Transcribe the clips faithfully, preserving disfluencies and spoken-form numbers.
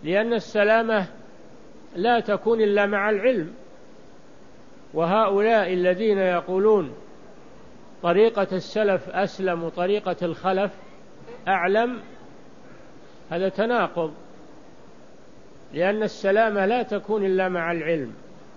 لأن السلامة لا تكون إلا مع العلم. وهؤلاء الذين يقولون طريقة السلف أسلم وطريقة الخلف أعلم، هذا تناقض، لأن السلامة لا تكون إلا مع العلم،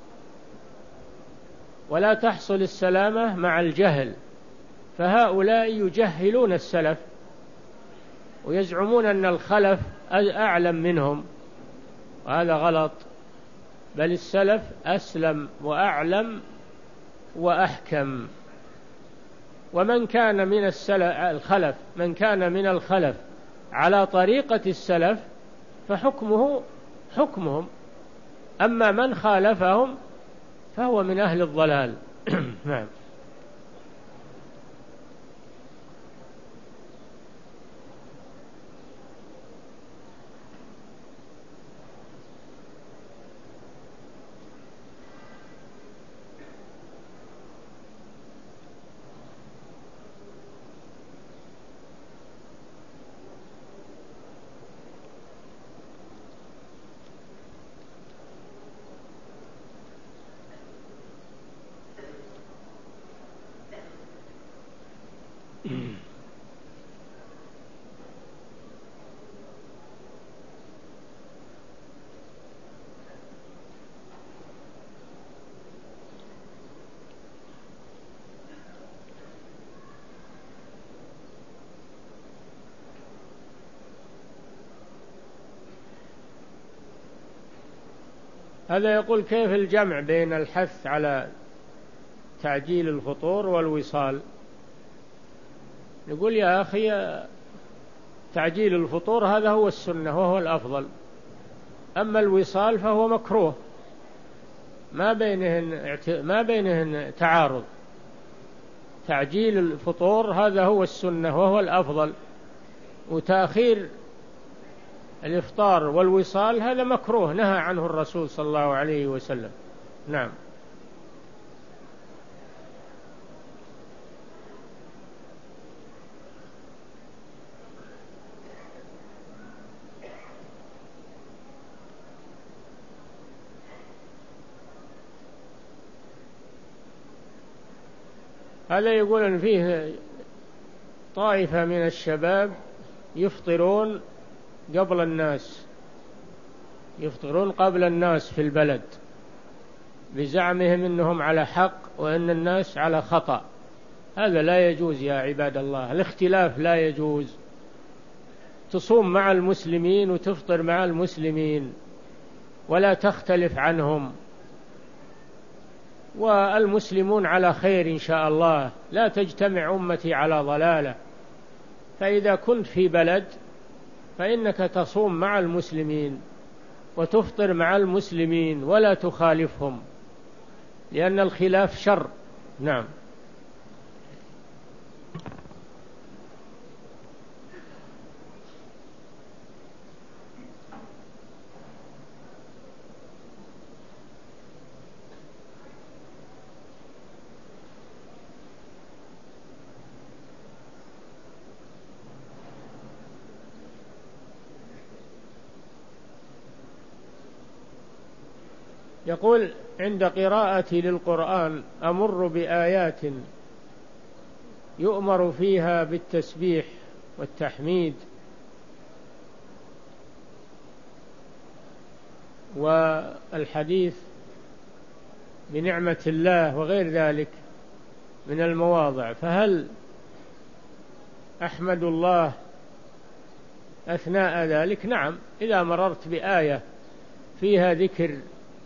ولا تحصل السلامة مع الجهل. فهؤلاء يجهلون السلف ويزعمون أن الخلف أعلم منهم، وهذا غلط، بل السلف أسلم وأعلم وأحكم. ومن كان من الخلف من كان من الخلف على طريقة السلف فحكمه حكمهم، أما من خالفهم فهو من أهل الضلال. نعم. هذا يقول كيف الجمع بين الحث على تعجيل الفطور والوصال؟ نقول يا أخي تعجيل الفطور هذا هو السنة وهو الأفضل، أما الوصال فهو مكروه، ما بينهن ما بينهن تعارض. تعجيل الفطور هذا هو السنة وهو الأفضل، وتأخير الإفطار والوصال هذا مكروه نهى عنه الرسول صلى الله عليه وسلم. نعم. هذا يقول أن فيه طائفة من الشباب يفطرون قبل الناس يفطرون قبل الناس في البلد بزعمهم أنهم على حق وأن الناس على خطأ. هذا لا يجوز يا عباد الله، الاختلاف لا يجوز. تصوم مع المسلمين وتفطر مع المسلمين ولا تختلف عنهم، والمسلمون على خير إن شاء الله، لا تجتمع أمتي على ضلالة. فإذا كنت في بلد فإنك تصوم مع المسلمين وتفطر مع المسلمين ولا تخالفهم، لأن الخلاف شر. نعم. يقول عند قراءتي للقرآن أمر بآيات يؤمر فيها بالتسبيح والتحميد والحديث بنعمة الله وغير ذلك من المواضع، فهل أحمد الله أثناء ذلك؟ نعم، إذا مررت بآية فيها ذكر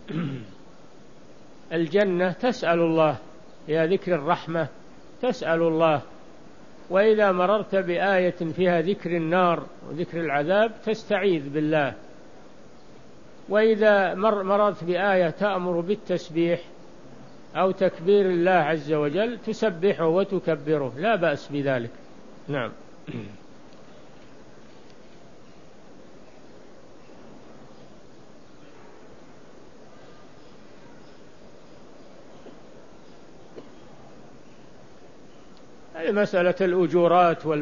الجنة تسأل الله، يا ذكر الرحمة تسأل الله، وإذا مررت بآية فيها ذكر النار وذكر العذاب تستعيذ بالله، وإذا مر مررت بآية تأمر بالتسبيح أو تكبير الله عز وجل تسبحه وتكبره، لا بأس بذلك. نعم. مسألة الأجورات والمعاملات ما ما ما هو بهذا وقتها. نعم.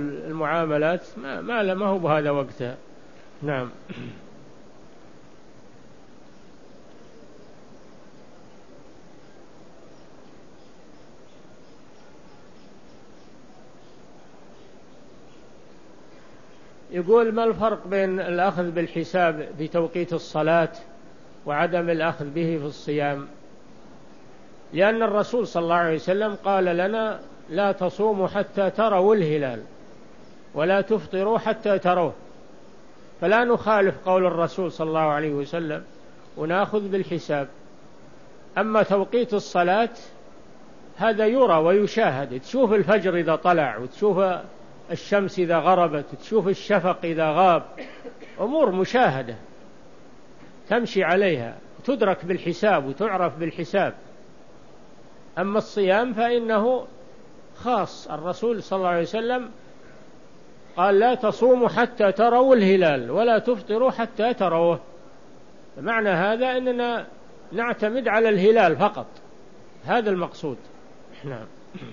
يقول: ما الفرق بين الأخذ بالحساب في توقيت الصلاة وعدم الأخذ به في الصيام؟ لأن الرسول صلى الله عليه وسلم قال لنا: لا تصوموا حتى تروا الهلال ولا تفطروا حتى تروه، فلا نخالف قول الرسول صلى الله عليه وسلم ونأخذ بالحساب. أما توقيت الصلاة هذا يرى ويشاهد، تشوف الفجر إذا طلع، وتشوف الشمس إذا غربت، وتشوف الشفق إذا غاب، أمور مشاهدة تمشي عليها، تدرك بالحساب وتعرف بالحساب. أما الصيام فإنه خاص، الرسول صلى الله عليه وسلم قال: لا تصوموا حتى تروا الهلال ولا تفطروا حتى تروه. معنى هذا أننا نعتمد على الهلال فقط، هذا المقصود. نعم.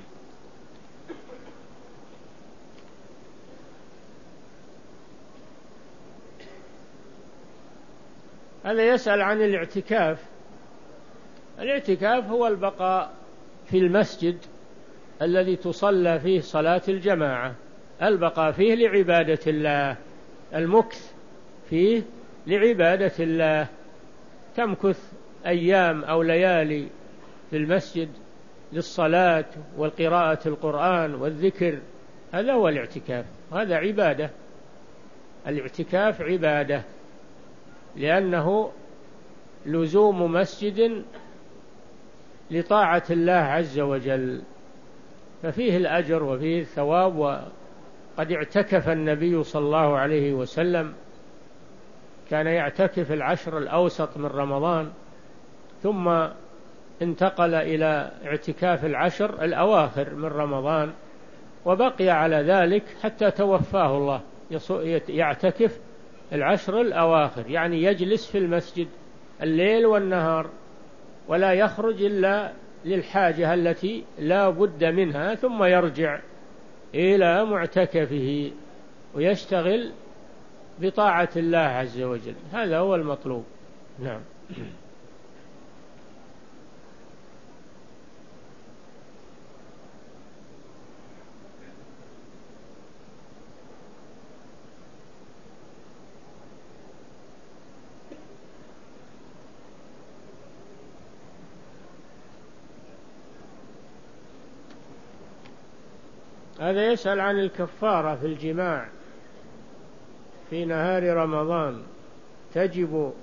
هذا يسأل عن الاعتكاف. الاعتكاف هو البقاء في المسجد الذي تصلى فيه صلاة الجماعة، البقاء فيه لعبادة الله، المكث فيه لعبادة الله، تمكث أيام أو ليالي في المسجد للصلاة والقراءة القرآن والذكر، هذا هو الاعتكاف، هذا عبادة. الاعتكاف عبادة لأنه لزوم مسجد لطاعة الله عز وجل، ففيه الأجر وفيه الثواب. وقد اعتكف النبي صلى الله عليه وسلم، كان يعتكف العشر الأوسط من رمضان، ثم انتقل إلى اعتكاف العشر الأواخر من رمضان، وبقي على ذلك حتى توفاه الله، يعتكف العشر الأواخر، يعني يجلس في المسجد الليل والنهار ولا يخرج إلا للحاجة التي لا بد منها، ثم يرجع إلى معتكفه ويشتغل بطاعة الله عز وجل، هذا هو المطلوب. نعم. هذا يسأل عن الكفارة في الجماع في نهار رمضان، تجب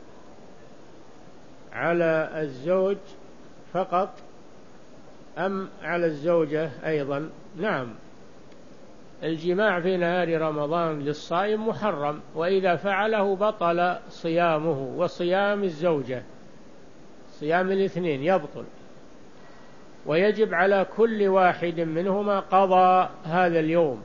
على الزوج فقط أم على الزوجة أيضا؟ نعم، الجماع في نهار رمضان للصائم محرم، وإذا فعله بطل صيامه وصيام الزوجة، صيام الاثنين يبطل، ويجب على كل واحد منهما قضاء هذا اليوم،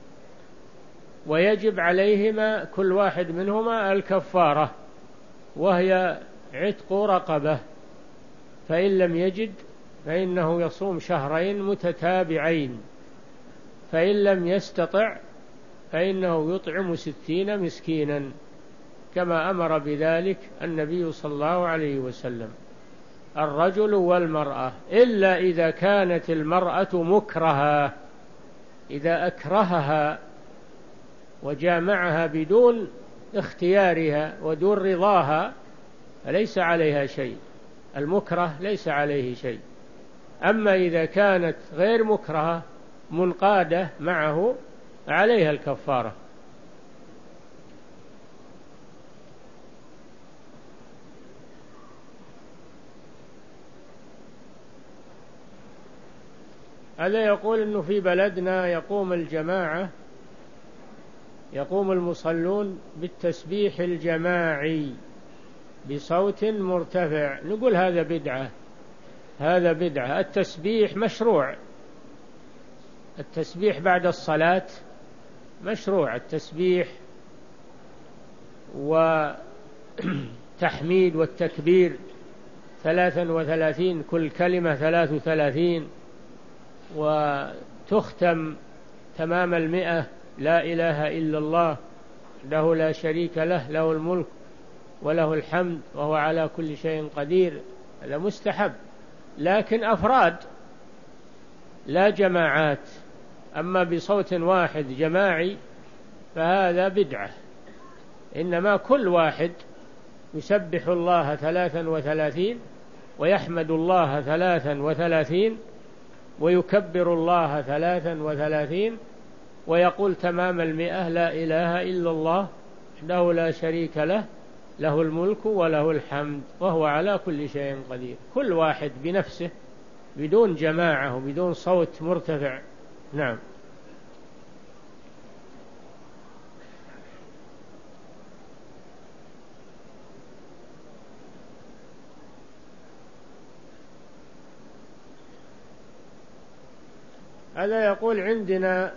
ويجب عليهما كل واحد منهما الكفارة، وهي عتق رقبة، فإن لم يجد فإنه يصوم شهرين متتابعين، فإن لم يستطع فإنه يطعم ستين مسكينا، كما أمر بذلك النبي صلى الله عليه وسلم، الرجل والمرأة، إلا إذا كانت المرأة مكرهة، إذا أكرهها وجامعها بدون اختيارها ودون رضاها فليس عليها شيء، المكره ليس عليه شيء. أما إذا كانت غير مكرهة منقادة معه عليها الكفارة. هذا يقول إنه في بلدنا يقوم الجماعة يقوم المصلون بالتسبيح الجماعي بصوت مرتفع، نقول هذا بدعة، هذا بدعة. التسبيح مشروع، التسبيح بعد الصلاة مشروع، التسبيح وتحميد والتكبير ثلاثا وثلاثين، كل كلمة ثلاث وثلاثين، وتختم تمام المئة لا إله إلا الله له لا شريك له له الملك وله الحمد وهو على كل شيء قدير، هذا مستحب، لكن أفراد لا جماعات. أما بصوت واحد جماعي فهذا بدعة. إنما كل واحد يسبح الله ثلاثا وثلاثين، ويحمد الله ثلاثا وثلاثين، ويكبر الله ثلاثا وثلاثين، ويقول تمام المئة لا إله إلا الله وحده لا شريك له، له الملك وله الحمد وهو على كل شيء قدير. كل واحد بنفسه بدون جماعة وبدون صوت مرتفع. نعم. هذا يقول عندنا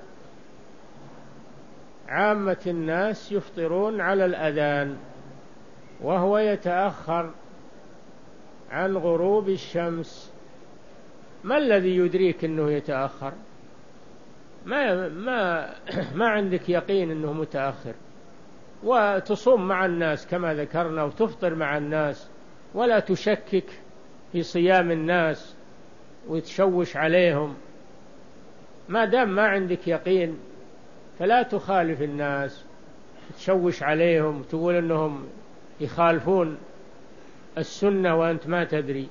عامة الناس يفطرون على الأذان وهو يتأخر عن غروب الشمس، ما الذي يدريك أنه يتأخر؟ ما ما ما عندك يقين أنه متأخر، وتصوم مع الناس كما ذكرنا وتفطر مع الناس، ولا تشكك في صيام الناس وتشوش عليهم. ما دام ما عندك يقين فلا تخالف الناس، تشوش عليهم تقول أنهم يخالفون السنة وأنت ما تدري.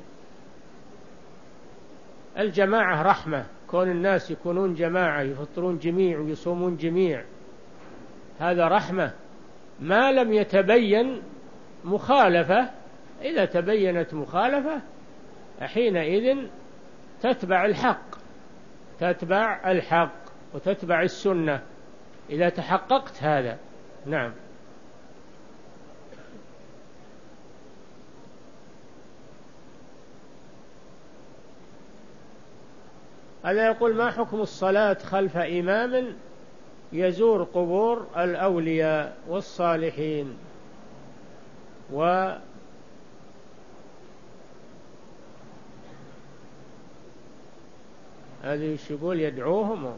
الجماعة رحمة، كون الناس يكونون جماعة يفطرون جميع ويصومون جميع هذا رحمة، ما لم يتبين مخالفة. إذا تبينت مخالفة حينئذ تتبع الحق، تتبع الحق وتتبع السنة إذا تحققت هذا. نعم. هذا يقول ما حكم الصلاة خلف إمام يزور قبور الأولياء والصالحين و هذه يقول يدعوهم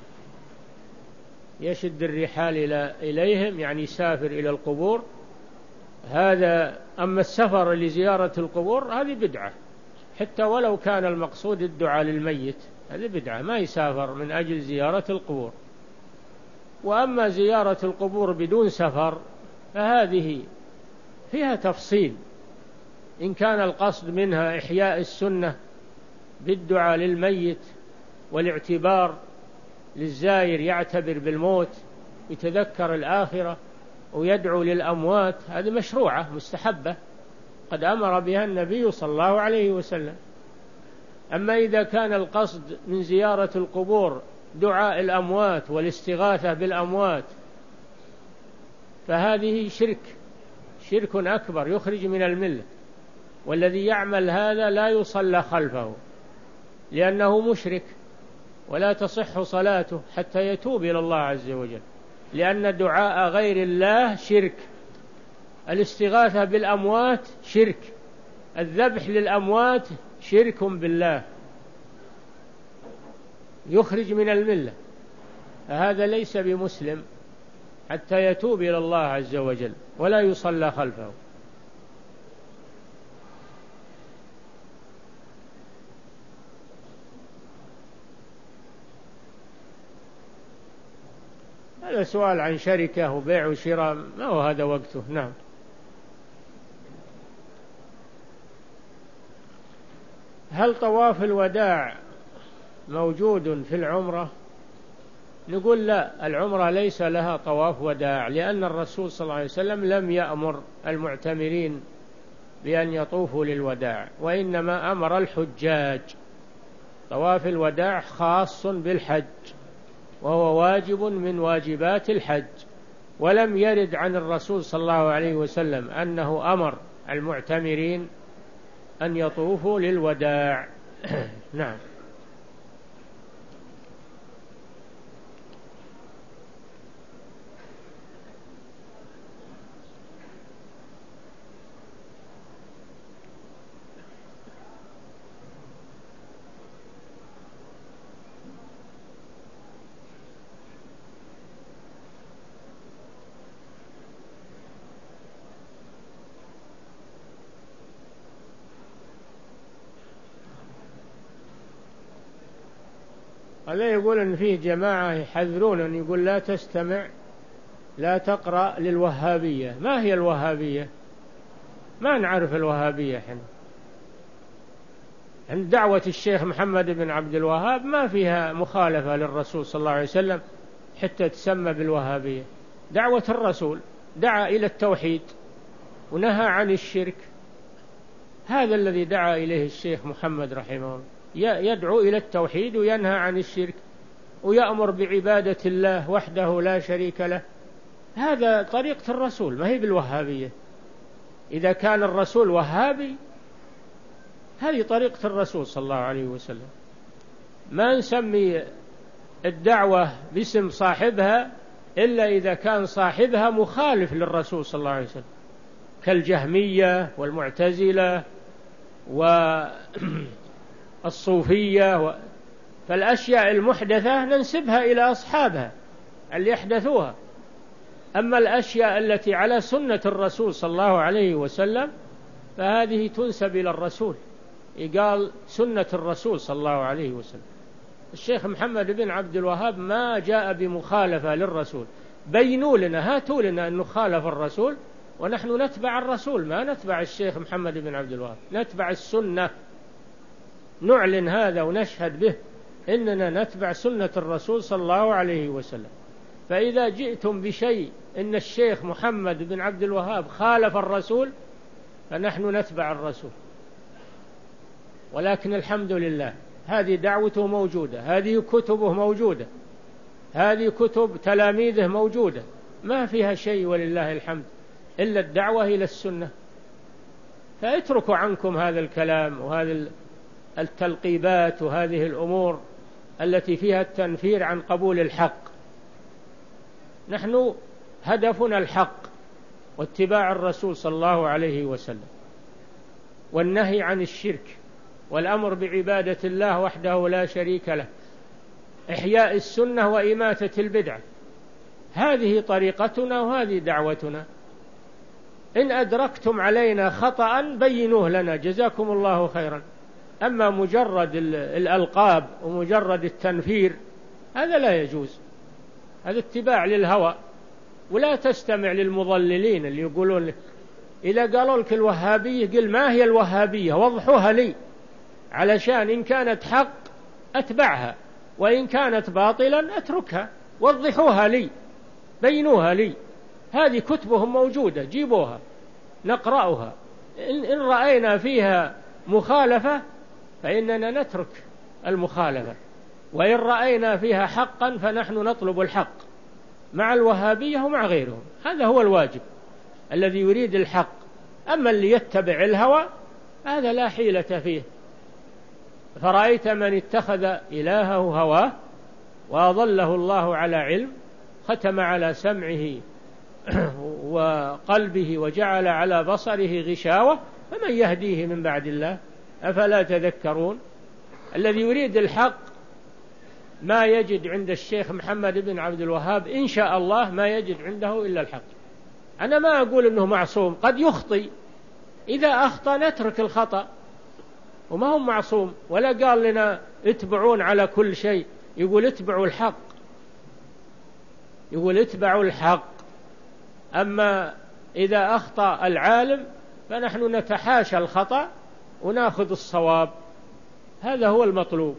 يشد الرحال إلى إليهم، يعني يسافر إلى القبور هذا. أما السفر لزيارة القبور هذه بدعة، حتى ولو كان المقصود الدعاء للميت هذه بدعة، ما يسافر من أجل زيارة القبور. وأما زيارة القبور بدون سفر فهذه فيها تفصيل، إن كان القصد منها إحياء السنة بالدعاء للميت والاعتبار للزائر يعتبر بالموت يتذكر الآخرة ويدعو للأموات، هذه مشروعة مستحبة قد أمر بها النبي صلى الله عليه وسلم. أما إذا كان القصد من زيارة القبور دعاء الأموات والاستغاثة بالأموات فهذه شرك، شرك أكبر يخرج من الملة، والذي يعمل هذا لا يصلى خلفه لأنه مشرك ولا تصح صلاته حتى يتوب إلى الله عز وجل، لأن دعاء غير الله شرك، الاستغاثة بالأموات شرك، الذبح للأموات شرك بالله يخرج من الملة، فهذا ليس بمسلم حتى يتوب إلى الله عز وجل ولا يصلى خلفه. هذا سؤال عن شركة وبيع وشراء، ما هو هذا وقته. نعم. هل طواف الوداع موجود في العمرة؟ نقول لا، العمرة ليس لها طواف وداع، لأن الرسول صلى الله عليه وسلم لم يأمر المعتمرين بأن يطوفوا للوداع، وإنما أمر الحجاج. طواف الوداع خاص بالحج وهو واجب من واجبات الحج، ولم يرد عن الرسول صلى الله عليه وسلم أنه أمر المعتمرين أن يطوفوا للوداع. نعم. هذا يقول أن فيه جماعة يحذرون، أن يقول لا تستمع لا تقرأ للوهابية. ما هي الوهابية؟ ما نعرف الوهابية حين عند دعوة الشيخ محمد بن عبد الوهاب ما فيها مخالفة للرسول صلى الله عليه وسلم حتى تسمى بالوهابية. دعوة الرسول دعا إلى التوحيد ونهى عن الشرك، هذا الذي دعا إليه الشيخ محمد رحمه الله، يدعو إلى التوحيد وينهى عن الشرك ويأمر بعبادة الله وحده لا شريك له. هذا طريقة الرسول، ما هي بالوهابية. إذا كان الرسول وهابي هذه طريقة الرسول صلى الله عليه وسلم. ما نسمي الدعوة باسم صاحبها إلا إذا كان صاحبها مخالف للرسول صلى الله عليه وسلم، كالجهمية والمعتزلة والصوفية و... فالأشياء المحدثة ننسبها إلى أصحابها اللي يحدثوها. أما الأشياء التي على سنة الرسول صلى الله عليه وسلم فهذه تنسب إلى الرسول، يقال سنة الرسول صلى الله عليه وسلم. الشيخ محمد بن عبد الوهاب ما جاء بمخالفة للرسول. بينوا لنا، هاتوا لنا أنه خالف الرسول ونحن نتبع الرسول، ما نتبع الشيخ محمد بن عبد الوهاب، نتبع السنة، نعلن هذا ونشهد به إننا نتبع سنة الرسول صلى الله عليه وسلم. فإذا جئتم بشيء إن الشيخ محمد بن عبد الوهاب خالف الرسول فنحن نتبع الرسول. ولكن الحمد لله هذه دعوته موجودة، هذه كتبه موجودة، هذه كتب تلاميذه موجودة، ما فيها شيء ولله الحمد إلا الدعوة إلى السنة. فاتركوا عنكم هذا الكلام وهذه التلقيبات وهذه الأمور التي فيها التنفير عن قبول الحق. نحن هدفنا الحق واتباع الرسول صلى الله عليه وسلم، والنهي عن الشرك، والأمر بعبادة الله وحده لا شريك له، إحياء السنة وإماتة البدعة. هذه طريقتنا وهذه دعوتنا. إن أدركتم علينا خطأ بينوه لنا، جزاكم الله خيرا. أما مجرد الألقاب ومجرد التنفير هذا لا يجوز، هذا اتباع للهوى. ولا تستمع للمضللين اللي يقولون إذا قالوا لك الوهابية قل ما هي الوهابية، وضحوها لي علشان إن كانت حق أتبعها وإن كانت باطلا أتركها. وضحوها لي، بينوها لي. هذه كتبهم موجودة، جيبوها نقرأها. إن رأينا فيها مخالفة فإننا نترك المخالفة، وإن رأينا فيها حقا فنحن نطلب الحق مع الوهابية ومع غيرهم. هذا هو الواجب الذي يريد الحق. أما اللي يتبع الهوى هذا لا حيلة فيه. فرأيت من اتخذ إلهه هواه وأضله الله على علم، ختم على سمعه وقلبه وجعل على بصره غشاوة، فمن يهديه من بعد الله؟ أفلا تذكرون؟ الذي يريد الحق ما يجد عند الشيخ محمد بن عبد الوهاب إن شاء الله ما يجد عنده إلا الحق. أنا ما أقول أنه معصوم، قد يخطئ، إذا أخطأ نترك الخطأ، وما هم معصوم. ولا قال لنا اتبعون على كل شيء، يقول اتبعوا الحق، يقول اتبعوا الحق. أما إذا أخطأ العالم فنحن نتحاشى الخطأ ونأخذ الصواب، هذا هو المطلوب.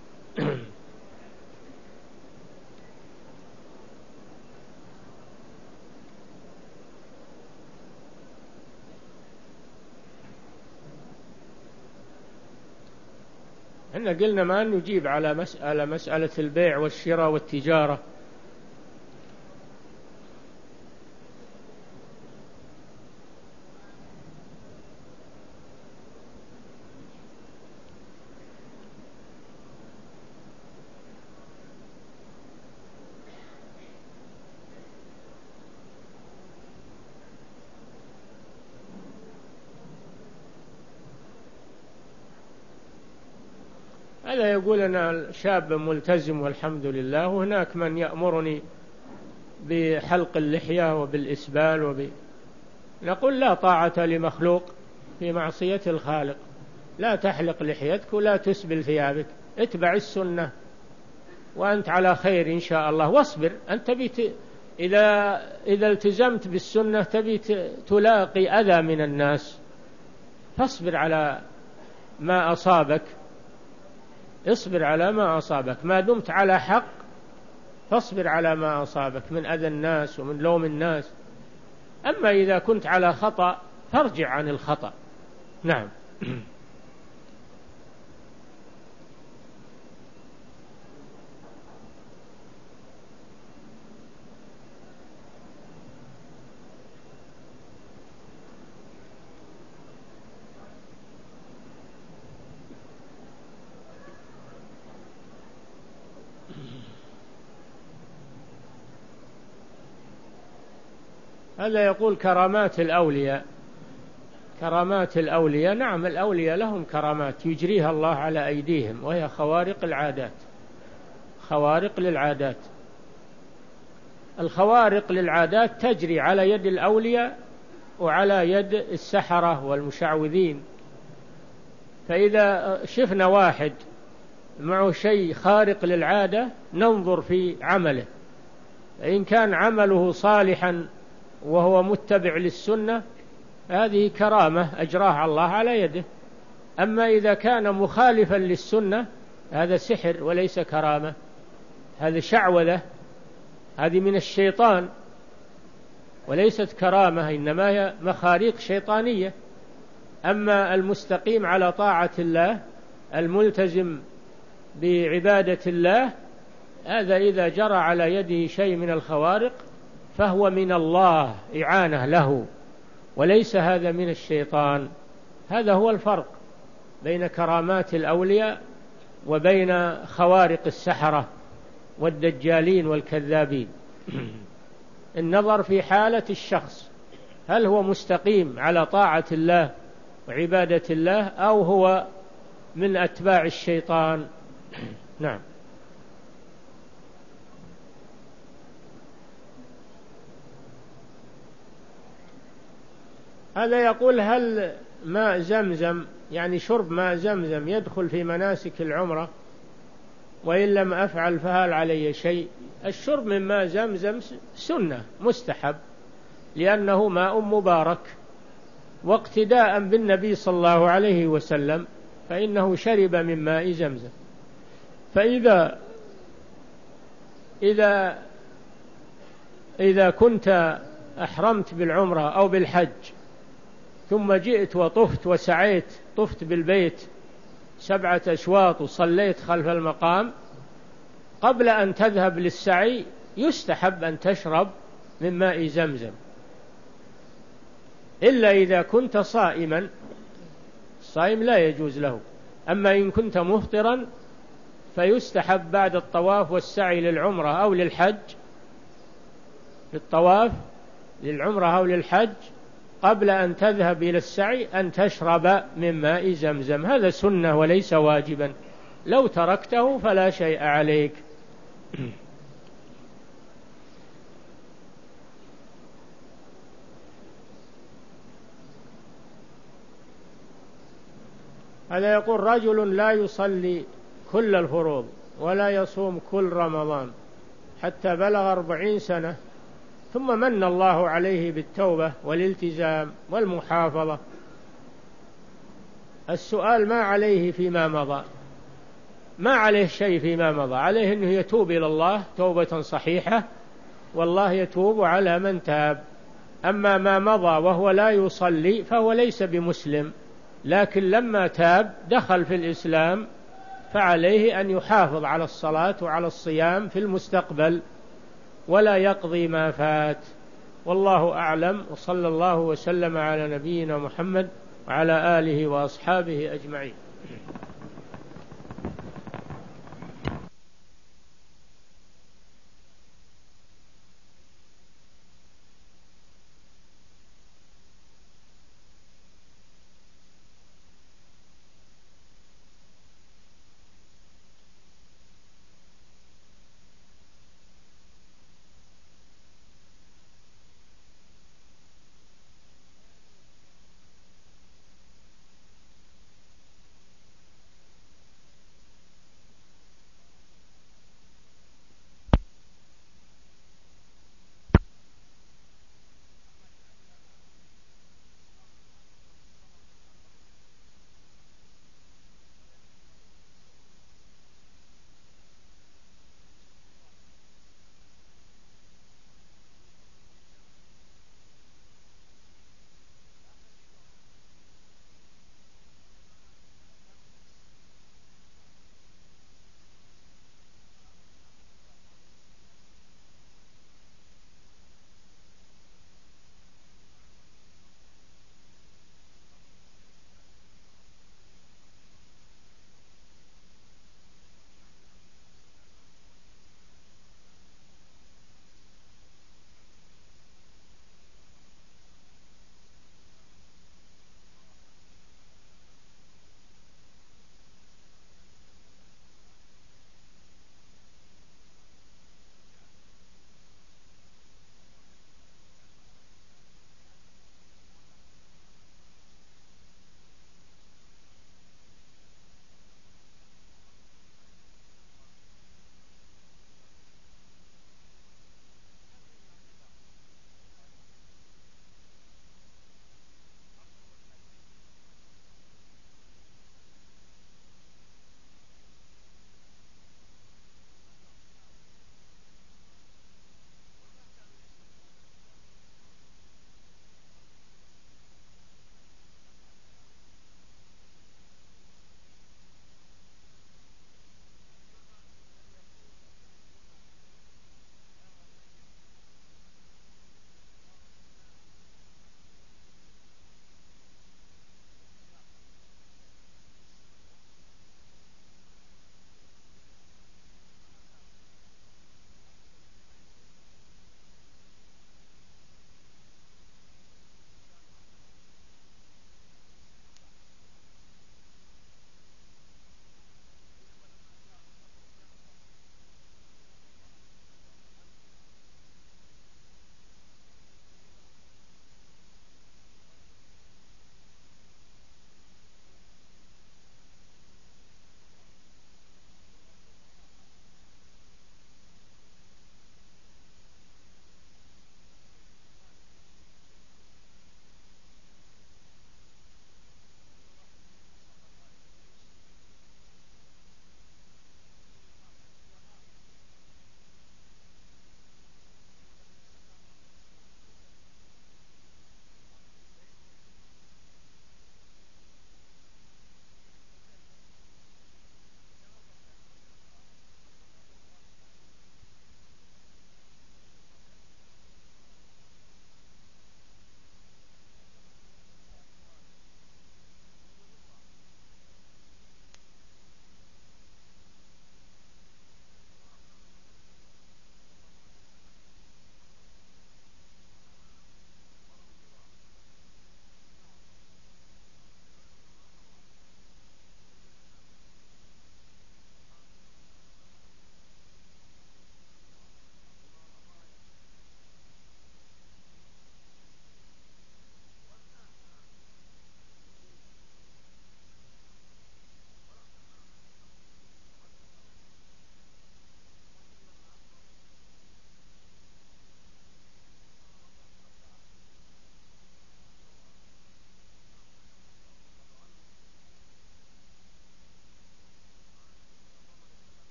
احنا قلنا ما نجيب على مسألة مسألة البيع والشراء والتجارة. هذا يقول أنا شاب ملتزم والحمد لله، وهناك من يأمرني بحلق اللحية وبالإسبال وب... نقول لا طاعة لمخلوق في معصية الخالق. لا تحلق لحيتك ولا تسبل ثيابك، اتبع السنة وأنت على خير إن شاء الله. واصبر، أنت بت... إذا إذا التزمت بالسنة تبي تلاقي أذى من الناس، فاصبر على ما أصابك، اصبر على ما أصابك ما دمت على حق، فاصبر على ما أصابك من أذى الناس ومن لوم الناس. أما إذا كنت على خطأ فارجع عن الخطأ. نعم. هذا يقول كرامات الأولياء. كرامات الأولياء، نعم الأولياء لهم كرامات يجريها الله على أيديهم، وهي خوارق العادات، خوارق للعادات. الخوارق للعادات تجري على يد الأولياء وعلى يد السحرة والمشعوذين. فإذا شفنا واحد معه شيء خارق للعادة ننظر في عمله، إن كان عمله صالحا وهو متبع للسنة هذه كرامة أجراها الله على يده. أما إذا كان مخالفا للسنة هذا سحر وليس كرامة، هذا شعوذة، هذه من الشيطان وليست كرامة، إنما هي مخاريق شيطانية. أما المستقيم على طاعة الله الملتزم بعبادة الله هذا إذا جرى على يده شيء من الخوارق فهو من الله، إعانة له، وليس هذا من الشيطان. هذا هو الفرق بين كرامات الأولياء وبين خوارق السحرة والدجالين والكذابين. النظر في حالة الشخص، هل هو مستقيم على طاعة الله وعبادة الله أو هو من أتباع الشيطان. نعم. هذا يقول هل ماء زمزم، يعني شرب ماء زمزم، يدخل في مناسك العمرة؟ وإن لم أفعل فهل علي شيء؟ الشرب من ماء زمزم سنة مستحب، لأنه ماء مبارك، واقتداء بالنبي صلى الله عليه وسلم فإنه شرب من ماء زمزم. فإذا إذا إذا كنت أحرمت بالعمرة أو بالحج ثم جئت وطفت وسعيت، طفت بالبيت سبعة أشواط وصليت خلف المقام، قبل أن تذهب للسعي يستحب أن تشرب من ماء زمزم، إلا إذا كنت صائما، الصائم لا يجوز له. أما إن كنت مفطرا فيستحب بعد الطواف والسعي للعمرة أو للحج، للطواف للعمرة أو للحج قبل أن تذهب إلى السعي أن تشرب من ماء زمزم. هذا سنة وليس واجبا، لو تركته فلا شيء عليك. هذا يقول رجل لا يصلي كل الفروض ولا يصوم كل رمضان حتى بلغ أربعين سنة، ثم من الله عليه بالتوبة والالتزام والمحافظة. السؤال ما عليه فيما مضى، ما عليه شيء فيما مضى، عليه أنه يتوب إلى الله توبة صحيحة، والله يتوب على من تاب. أما ما مضى وهو لا يصلي فهو ليس بمسلم، لكن لما تاب دخل في الإسلام فعليه أن يحافظ على الصلاة وعلى الصيام في المستقبل ولا يقضي ما فات. والله أعلم، وصلى الله وسلم على نبينا محمد وعلى آله وأصحابه أجمعين.